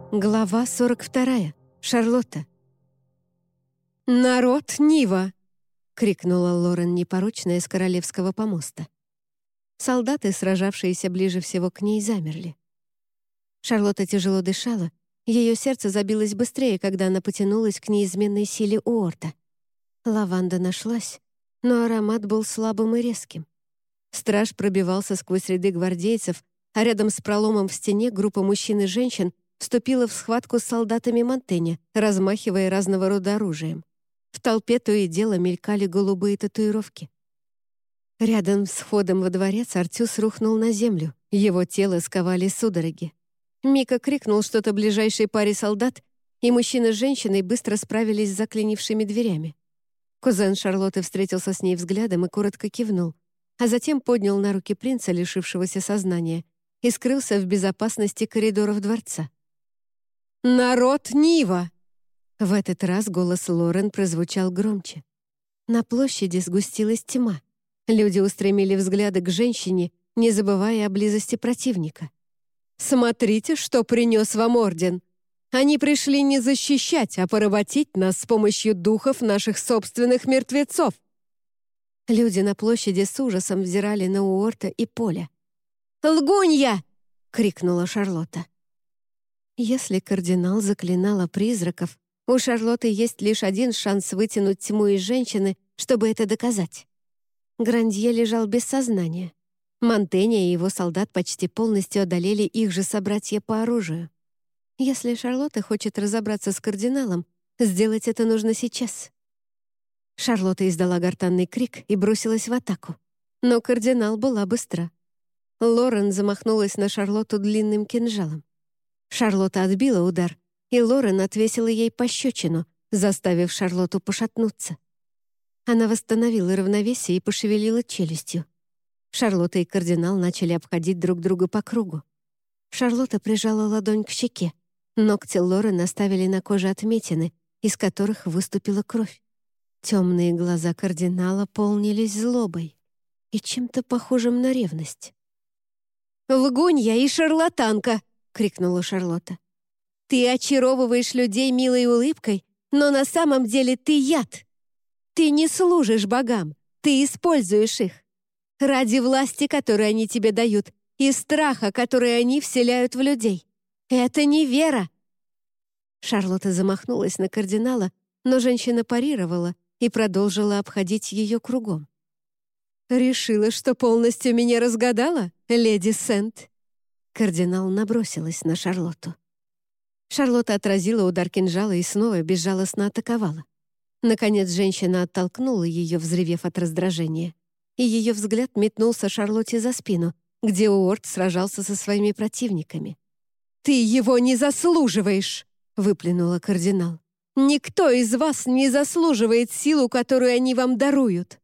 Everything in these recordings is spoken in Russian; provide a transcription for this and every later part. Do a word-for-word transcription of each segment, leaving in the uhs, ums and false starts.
Глава сорок вторая. Шарлотта. «Народ Нива!» — крикнула Лорен непорочная с королевского помоста. Солдаты, сражавшиеся ближе всего к ней, замерли. Шарлотта тяжело дышала, ее сердце забилось быстрее, когда она потянулась к неизменной силе Уорта. Лаванда нашлась, но аромат был слабым и резким. Страж пробивался сквозь ряды гвардейцев, а рядом с проломом в стене группа мужчин и женщин вступила в схватку с солдатами Монтэня, размахивая разного рода оружием. В толпе то и дело мелькали голубые татуировки. Рядом с входом во дворец Артюс рухнул на землю. Его тело сковали судороги. Мика крикнул что-то ближайшей паре солдат, и мужчина с женщиной быстро справились с заклинившими дверями. Кузен Шарлотты встретился с ней взглядом и коротко кивнул, а затем поднял на руки принца, лишившегося сознания, и скрылся в безопасности коридоров дворца. «Народ Нива!» В этот раз голос Лорен прозвучал громче. На площади сгустилась тьма. Люди устремили взгляды к женщине, не забывая о близости противника. «Смотрите, что принес вам орден! Они пришли не защищать, а поработить нас с помощью духов наших собственных мертвецов!» Люди на площади с ужасом взирали на Уорта и Поля. «Лгунья!» — крикнула Шарлотта. Если кардинал заклинала призраков, у Шарлотты есть лишь один шанс вытянуть тьму из женщины, чтобы это доказать. Грандье лежал без сознания. Монтэня и его солдат почти полностью одолели их же собратья по оружию. Если Шарлотта хочет разобраться с кардиналом, сделать это нужно сейчас. Шарлотта издала гортанный крик и бросилась в атаку. Но кардинал была быстра. Лорен замахнулась на Шарлотту длинным кинжалом. Шарлотта отбила удар, и Лорен отвесила ей пощечину, заставив Шарлотту пошатнуться. Она восстановила равновесие и пошевелила челюстью. Шарлотта и кардинал начали обходить друг друга по кругу. Шарлотта прижала ладонь к щеке. Ногти Лорен оставили на коже отметины, из которых выступила кровь. Темные глаза кардинала полнились злобой и чем-то похожим на ревность. «Лгунья и шарлатанка!» — крикнула Шарлотта. «Ты очаровываешь людей милой улыбкой, но на самом деле ты яд. Ты не служишь богам, ты используешь их. Ради власти, которую они тебе дают, и страха, который они вселяют в людей. Это не вера!» Шарлотта замахнулась на кардинала, но женщина парировала и продолжила обходить ее кругом. «Решила, что полностью меня разгадала, леди Сент?» Кардинал набросилась на Шарлотту. Шарлотта отразила удар кинжала и снова безжалостно атаковала. Наконец женщина оттолкнула ее, взревев от раздражения, и ее взгляд метнулся Шарлотте за спину, где Уорт сражался со своими противниками. «Ты его не заслуживаешь!» — выплюнула кардинал. «Никто из вас не заслуживает силу, которую они вам даруют!»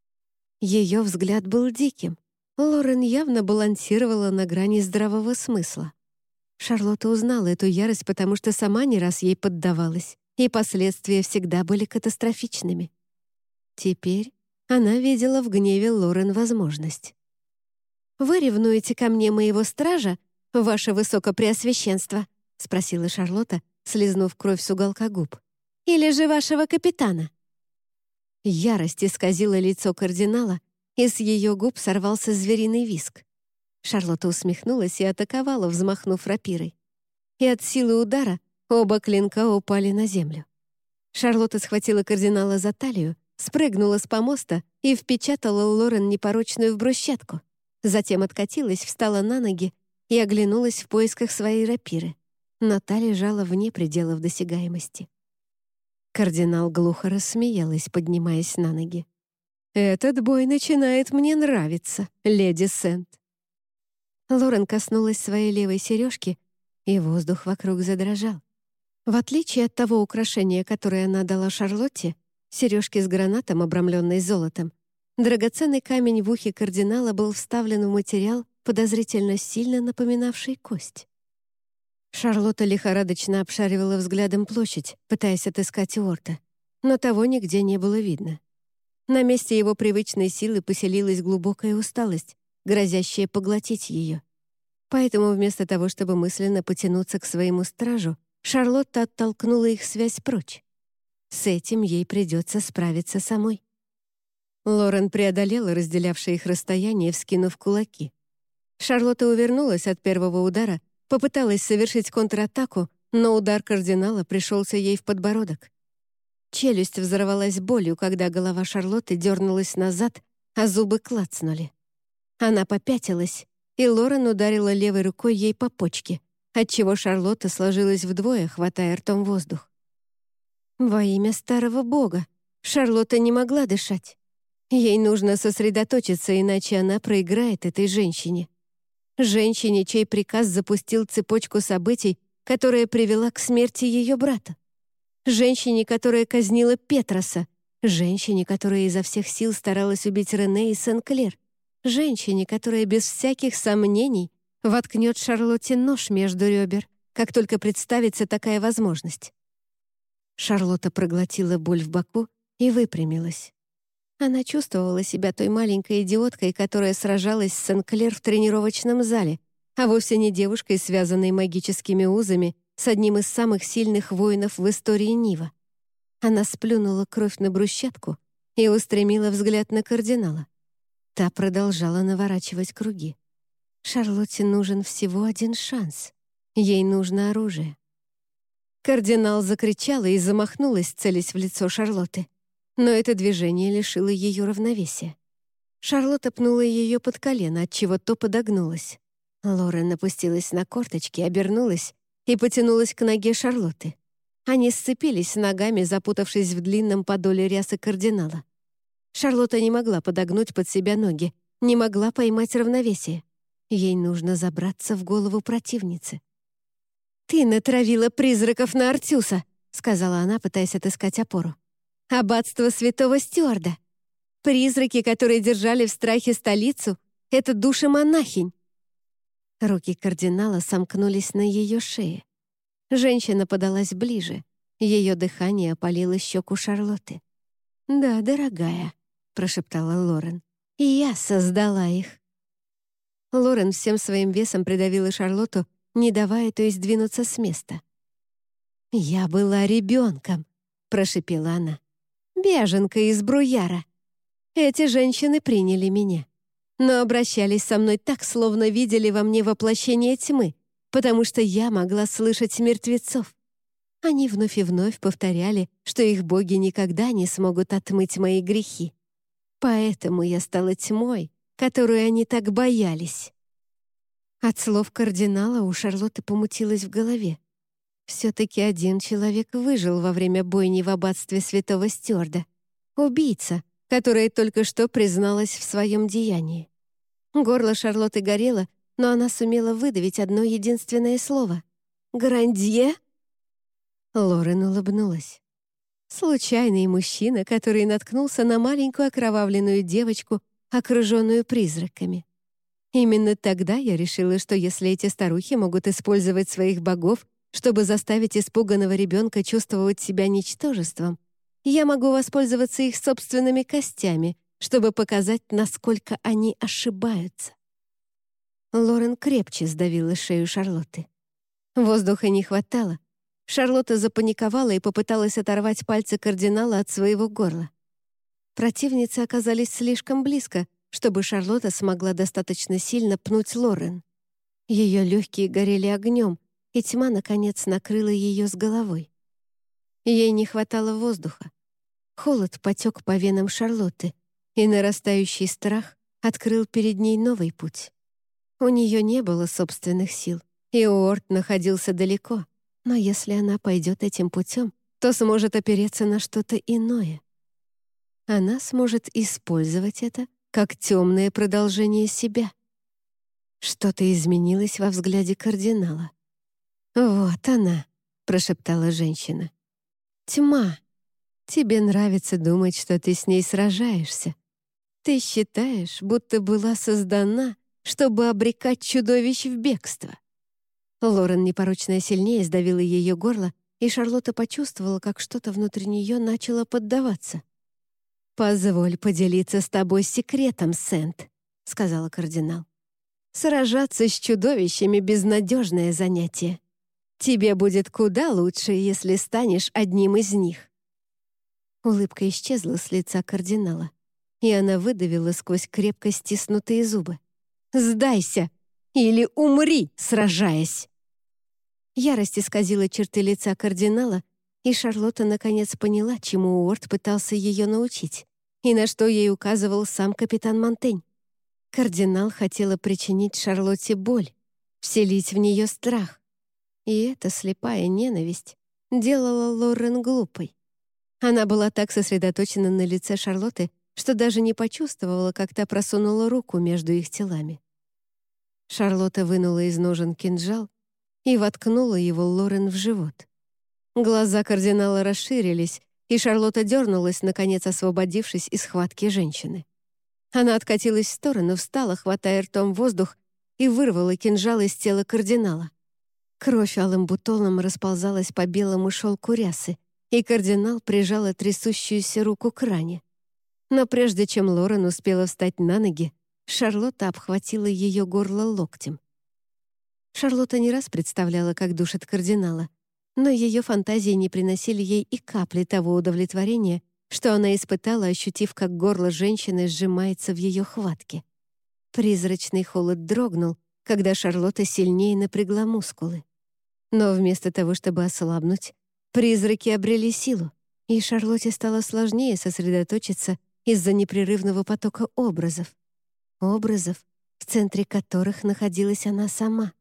Ее взгляд был диким. Лорен явно балансировала на грани здравого смысла. Шарлотта узнала эту ярость, потому что сама не раз ей поддавалась, и последствия всегда были катастрофичными. Теперь она видела в гневе Лорен возможность. «Вы ревнуете ко мне моего стража, ваше высокопреосвященство?» — спросила Шарлотта, слизнув кровь с уголка губ. «Или же вашего капитана?» Ярость исказила лицо кардинала, и с ее губ сорвался звериный визг. Шарлотта усмехнулась и атаковала, взмахнув рапирой. И от силы удара оба клинка упали на землю. Шарлотта схватила кардинала за талию, спрыгнула с помоста и впечатала Лорен непорочную в брусчатку. Затем откатилась, встала на ноги и оглянулась в поисках своей рапиры. Но та лежала вне пределов досягаемости. Кардинал глухо рассмеялась, поднимаясь на ноги. «Этот бой начинает мне нравиться, леди Сент». Лорен коснулась своей левой сережки, и воздух вокруг задрожал. В отличие от того украшения, которое она дала Шарлотте, сережки с гранатом, обрамленной золотом, драгоценный камень в ухе кардинала был вставлен в материал, подозрительно сильно напоминавший кость. Шарлотта лихорадочно обшаривала взглядом площадь, пытаясь отыскать Уорта, но того нигде не было видно. На месте его привычной силы поселилась глубокая усталость, грозящая поглотить ее. Поэтому вместо того, чтобы мысленно потянуться к своему стражу, Шарлотта оттолкнула их связь прочь. С этим ей придется справиться самой. Лорен преодолела разделявшее их расстояние, вскинув кулаки. Шарлотта увернулась от первого удара, попыталась совершить контратаку, но удар кардинала пришелся ей в подбородок. Челюсть взорвалась болью, когда голова Шарлотты дернулась назад, а зубы клацнули. Она попятилась, и Лорен ударила левой рукой ей по почке, отчего Шарлотта сложилась вдвое, хватая ртом воздух. Во имя старого бога! Шарлотта не могла дышать. Ей нужно сосредоточиться, иначе она проиграет этой женщине. Женщине, чей приказ запустил цепочку событий, которая привела к смерти ее брата. Женщине, которая казнила Петроса. Женщине, которая изо всех сил старалась убить Рене и Сен-Клер. Женщине, которая без всяких сомнений воткнет Шарлотте нож между ребер, как только представится такая возможность. Шарлотта проглотила боль в боку и выпрямилась. Она чувствовала себя той маленькой идиоткой, которая сражалась с Сен-Клер в тренировочном зале, а вовсе не девушкой, связанной магическими узами с одним из самых сильных воинов в истории Нива. Она сплюнула кровь на брусчатку и устремила взгляд на кардинала. Та продолжала наворачивать круги. Шарлотте нужен всего один шанс. Ей нужно оружие. Кардинал закричала и замахнулась, целясь в лицо Шарлотты. Но это движение лишило ее равновесия. Шарлотта пнула ее под колено, отчего то подогнулась. Лорен опустилась на корточки, обернулась и потянулась к ноге Шарлотты. Они сцепились ногами, запутавшись в длинном подоле рясы кардинала. Шарлотта не могла подогнуть под себя ноги, не могла поймать равновесие. Ей нужно забраться в голову противницы. «Ты натравила призраков на Артюса», — сказала она, пытаясь отыскать опору. «Аббатство святого Стюарда. Призраки, которые держали в страхе столицу, — это души монахинь». Руки кардинала сомкнулись на ее шее. Женщина подалась ближе. Ее дыхание опалило щеку Шарлотты. «Да, дорогая», — прошептала Лорен, — «и я создала их». Лорен всем своим весом придавила Шарлотту, не давая той сдвинуться с места. «Я была ребенком», — прошепела она. «Беженка из Бруяра. Эти женщины приняли меня, но обращались со мной так, словно видели во мне воплощение тьмы, потому что я могла слышать мертвецов. Они вновь и вновь повторяли, что их боги никогда не смогут отмыть мои грехи. Поэтому я стала тьмой, которую они так боялись». От слов кардинала у Шарлотты помутилось в голове. Все-таки один человек выжил во время бойни в аббатстве святого Стюарда. Убийца, которая только что призналась в своем деянии. Горло Шарлотты горело, но она сумела выдавить одно единственное слово. «Грандье?» Лорен улыбнулась. Случайный мужчина, который наткнулся на маленькую окровавленную девочку, окруженную призраками. Именно тогда я решила, что если эти старухи могут использовать своих богов, чтобы заставить испуганного ребенка чувствовать себя ничтожеством, я могу воспользоваться их собственными костями, чтобы показать, насколько они ошибаются. Лорен крепче сдавила шею Шарлотты. Воздуха не хватало. Шарлотта запаниковала и попыталась оторвать пальцы кардинала от своего горла. Противницы оказались слишком близко, чтобы Шарлотта смогла достаточно сильно пнуть Лорен. Ее легкие горели огнем, и тьма, наконец, накрыла ее с головой. Ей не хватало воздуха. Холод потек по венам Шарлотты, и нарастающий страх открыл перед ней новый путь. У нее не было собственных сил, и Уорд находился далеко, но если она пойдет этим путем, то сможет опереться на что-то иное. Она сможет использовать это как темное продолжение себя. Что-то изменилось во взгляде кардинала. «Вот она», — прошептала женщина. «Тьма. Тебе нравится думать, что ты с ней сражаешься. Ты считаешь, будто была создана, чтобы обрекать чудовищ в бегство». Лорен непорочная сильнее сдавила ее горло, и Шарлотта почувствовала, как что-то внутри нее начало поддаваться. «Позволь поделиться с тобой секретом, Сент», — сказала кардинал. Сражаться с чудовищами — безнадежное занятие. Тебе будет куда лучше, если станешь одним из них». Улыбка исчезла с лица кардинала, и она выдавила сквозь крепко стиснутые зубы: «Сдайся или умри, сражаясь!» Ярость исказила черты лица кардинала, и Шарлотта наконец поняла, чему Уорд пытался ее научить, и на что ей указывал сам капитан Монтень. Кардинал хотела причинить Шарлотте боль, вселить в нее страх. И эта слепая ненависть делала Лорен глупой. Она была так сосредоточена на лице Шарлотты, что даже не почувствовала, как та просунула руку между их телами. Шарлотта вынула из ножен кинжал и воткнула его Лорен в живот. Глаза кардинала расширились, и Шарлотта дернулась, наконец освободившись из схватки женщины. Она откатилась в сторону, встала, хватая ртом воздух, и вырвала кинжал из тела кардинала. Кровь алым бутоном расползалась по белому шелку рясы, и кардинал прижала трясущуюся руку к ране. Но прежде чем Лорен успела встать на ноги, Шарлотта обхватила ее горло локтем. Шарлотта не раз представляла, как душит кардинала, но ее фантазии не приносили ей и капли того удовлетворения, что она испытала, ощутив, как горло женщины сжимается в ее хватке. Призрачный холод дрогнул, когда Шарлотта сильнее напрягла мускулы. Но вместо того, чтобы ослабнуть, призраки обрели силу, и Шарлотте стало сложнее сосредоточиться из-за непрерывного потока образов. Образов, в центре которых находилась она сама.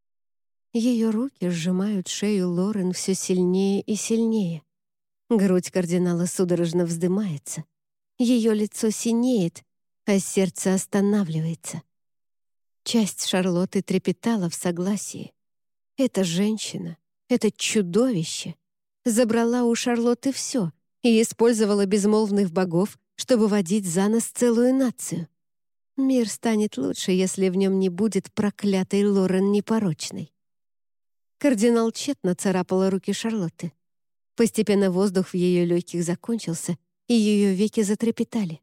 Ее руки сжимают шею Лорен все сильнее и сильнее. Грудь кардинала судорожно вздымается. Ее лицо синеет, а сердце останавливается. Часть Шарлотты трепетала в согласии. Эта женщина, это чудовище забрала у Шарлотты все и использовала безмолвных богов, чтобы водить за нос целую нацию. Мир станет лучше, если в нем не будет проклятой Лорен непорочной. Кардинал тщетно царапала руки Шарлотты. Постепенно воздух в ее легких закончился, и ее веки затрепетали.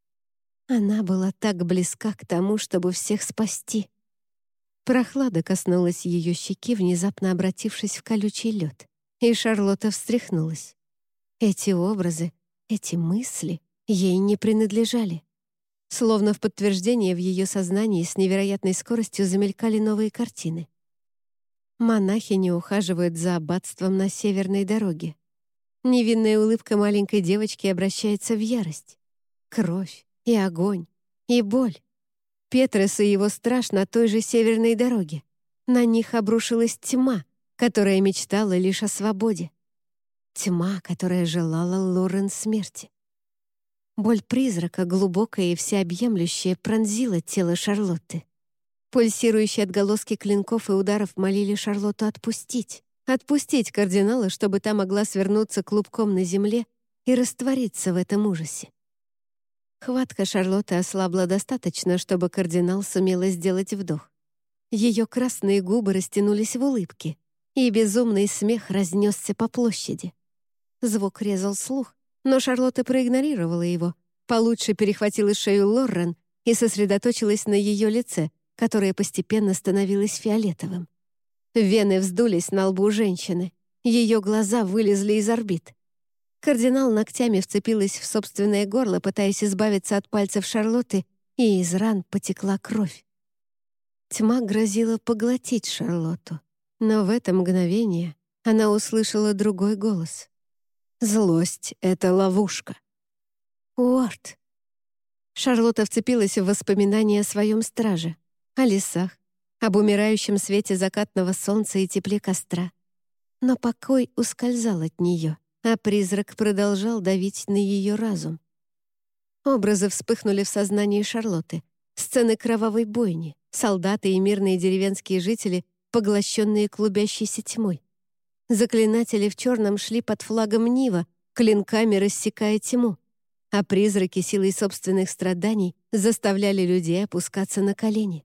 Она была так близка к тому, чтобы всех спасти. Прохлада коснулась ее щеки, внезапно обратившись в колючий лед, и Шарлотта встряхнулась. Эти образы, эти мысли ей не принадлежали. Словно в подтверждение в ее сознании с невероятной скоростью замелькали новые картины. Монахини ухаживают за аббатством на северной дороге. Невинная улыбка маленькой девочки обращается в ярость. Кровь и огонь, и боль. Петрос и его страж на той же северной дороге. На них обрушилась тьма, которая мечтала лишь о свободе. Тьма, которая желала Лорен смерти. Боль призрака, глубокая и всеобъемлющая, пронзила тело Шарлотты. Пульсирующие отголоски клинков и ударов молили Шарлотту отпустить. Отпустить кардинала, чтобы та могла свернуться клубком на земле и раствориться в этом ужасе. Хватка Шарлотты ослабла достаточно, чтобы кардинал сумела сделать вдох. Ее красные губы растянулись в улыбке, и безумный смех разнесся по площади. Звук резал слух, но Шарлотта проигнорировала его, получше перехватила шею Лорен и сосредоточилась на ее лице, которое постепенно становилось фиолетовым. Вены вздулись на лбу женщины, ее глаза вылезли из орбит. Кардинал ногтями вцепилась в собственное горло, пытаясь избавиться от пальцев Шарлотты, и из ран потекла кровь. Тьма грозила поглотить Шарлотту, но в это мгновение она услышала другой голос. «Злость — это ловушка». «Уорд!» Шарлотта вцепилась в воспоминания о своем страже, о лесах, об умирающем свете закатного солнца и тепле костра. Но покой ускользал от нее, а призрак продолжал давить на ее разум. Образы вспыхнули в сознании Шарлотты. Сцены кровавой бойни, солдаты и мирные деревенские жители, поглощенные клубящейся тьмой. Заклинатели в черном шли под флагом Нива, клинками рассекая тьму, а призраки силой собственных страданий заставляли людей опускаться на колени.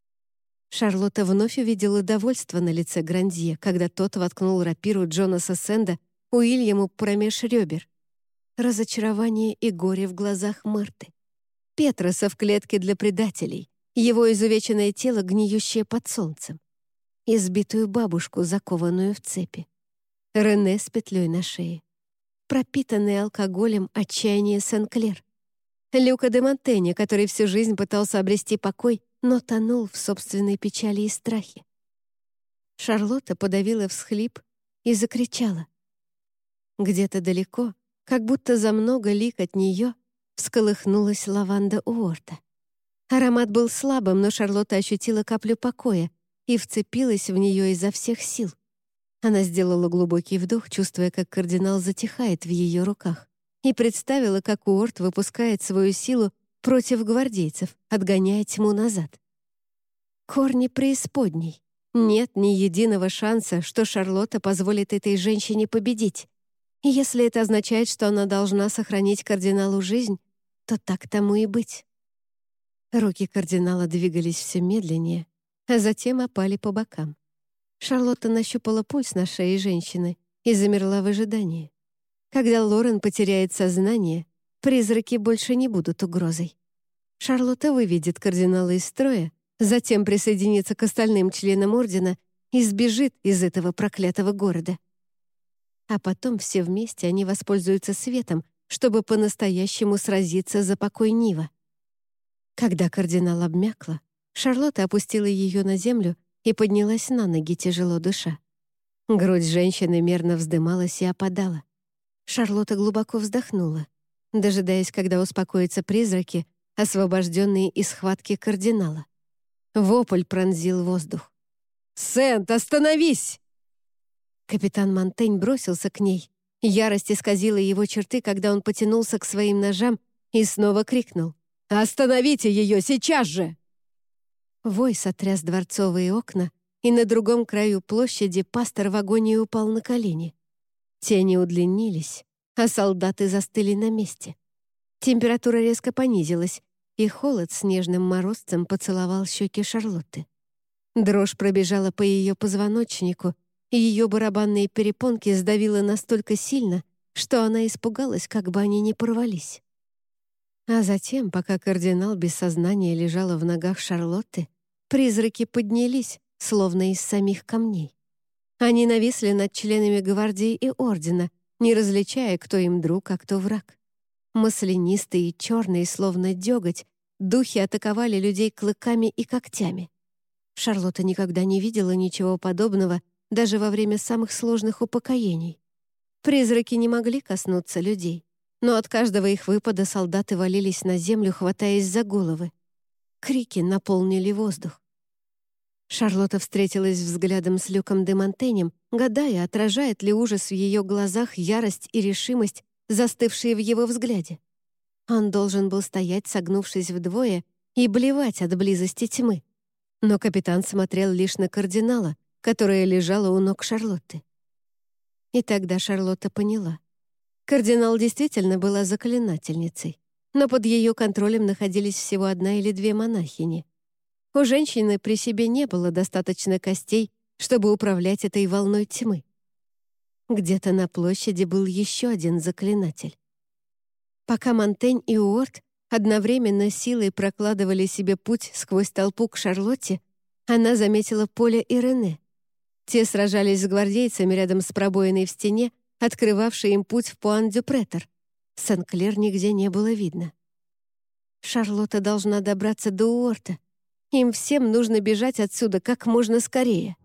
Шарлотта вновь увидела довольство на лице Грандье, когда тот воткнул рапиру Джонаса Сэнда Уильяму промеж ребер. Разочарование и горе в глазах Марты. Петроса в клетке для предателей, его изувеченное тело, гниющее под солнцем, избитую бабушку, закованную в цепи, Рене с петлей на шее, пропитанный алкоголем отчаяние Сен-Клер, Люка де Монтенья, который всю жизнь пытался обрести покой, но тонул в собственной печали и страхе. Шарлотта подавила всхлип и закричала. Где-то далеко, как будто за много лиг от нее, всколыхнулась лаванда Уорта. Аромат был слабым, но Шарлотта ощутила каплю покоя и вцепилась в нее изо всех сил. Она сделала глубокий вдох, чувствуя, как кардинал затихает в ее руках, и представила, как Уорт выпускает свою силу против гвардейцев, отгоняя тьму назад. Корни преисподней. Нет ни единого шанса, что Шарлотта позволит этой женщине победить. И если это означает, что она должна сохранить кардиналу жизнь, то так тому и быть. Руки кардинала двигались все медленнее, а затем опали по бокам. Шарлотта нащупала пульс на шее женщины и замерла в ожидании. Когда Лорен потеряет сознание, призраки больше не будут угрозой. Шарлотта выведет кардинала из строя, затем присоединится к остальным членам Ордена и сбежит из этого проклятого города. А потом все вместе они воспользуются светом, чтобы по-настоящему сразиться за покой Нива. Когда кардинал обмякла, Шарлотта опустила ее на землю и поднялась на ноги, тяжело дыша. Грудь женщины мерно вздымалась и опадала. Шарлотта глубоко вздохнула, дожидаясь, когда успокоятся призраки, освобожденные из схватки кардинала. Вопль пронзил воздух. «Сент, остановись!» Капитан Монтень бросился к ней. Ярость исказила его черты, когда он потянулся к своим ножам и снова крикнул: «Остановите ее сейчас же!» Вой сотряс дворцовые окна, и на другом краю площади пастор в агонии упал на колени. Тени удлинились, а солдаты застыли на месте. Температура резко понизилась, и холод снежным морозцем поцеловал щеки Шарлотты. Дрожь пробежала по ее позвоночнику, и ее барабанные перепонки сдавило настолько сильно, что она испугалась, как бы они не порвались. А затем, пока кардинал без сознания лежала в ногах Шарлотты, призраки поднялись, словно из самих камней. Они нависли над членами гвардии и ордена, не различая, кто им друг, а кто враг. Маслянистые и черные, словно деготь, духи атаковали людей клыками и когтями. Шарлотта никогда не видела ничего подобного даже во время самых сложных упокоений. Призраки не могли коснуться людей, но от каждого их выпада солдаты валились на землю, хватаясь за головы. Крики наполнили воздух. Шарлотта встретилась взглядом с Люком де Монтенем, гадая, отражает ли ужас в ее глазах ярость и решимость, застывшие в его взгляде. Он должен был стоять, согнувшись вдвое, и блевать от близости тьмы. Но капитан смотрел лишь на кардинала, которая лежала у ног Шарлотты. И тогда Шарлотта поняла. Кардинал действительно была заклинательницей, но под ее контролем находились всего одна или две монахини. У женщины при себе не было достаточно костей, чтобы управлять этой волной тьмы. Где-то на площади был еще один заклинатель. Пока Монтень и Уорт одновременно силой прокладывали себе путь сквозь толпу к Шарлотте, она заметила Поля и Рене. Те сражались с гвардейцами рядом с пробоиной в стене, открывавшей им путь в Пуан-дю-Претор. Сен-Клер нигде не было видно. Шарлотта должна добраться до Уорта. Им всем нужно бежать отсюда как можно скорее.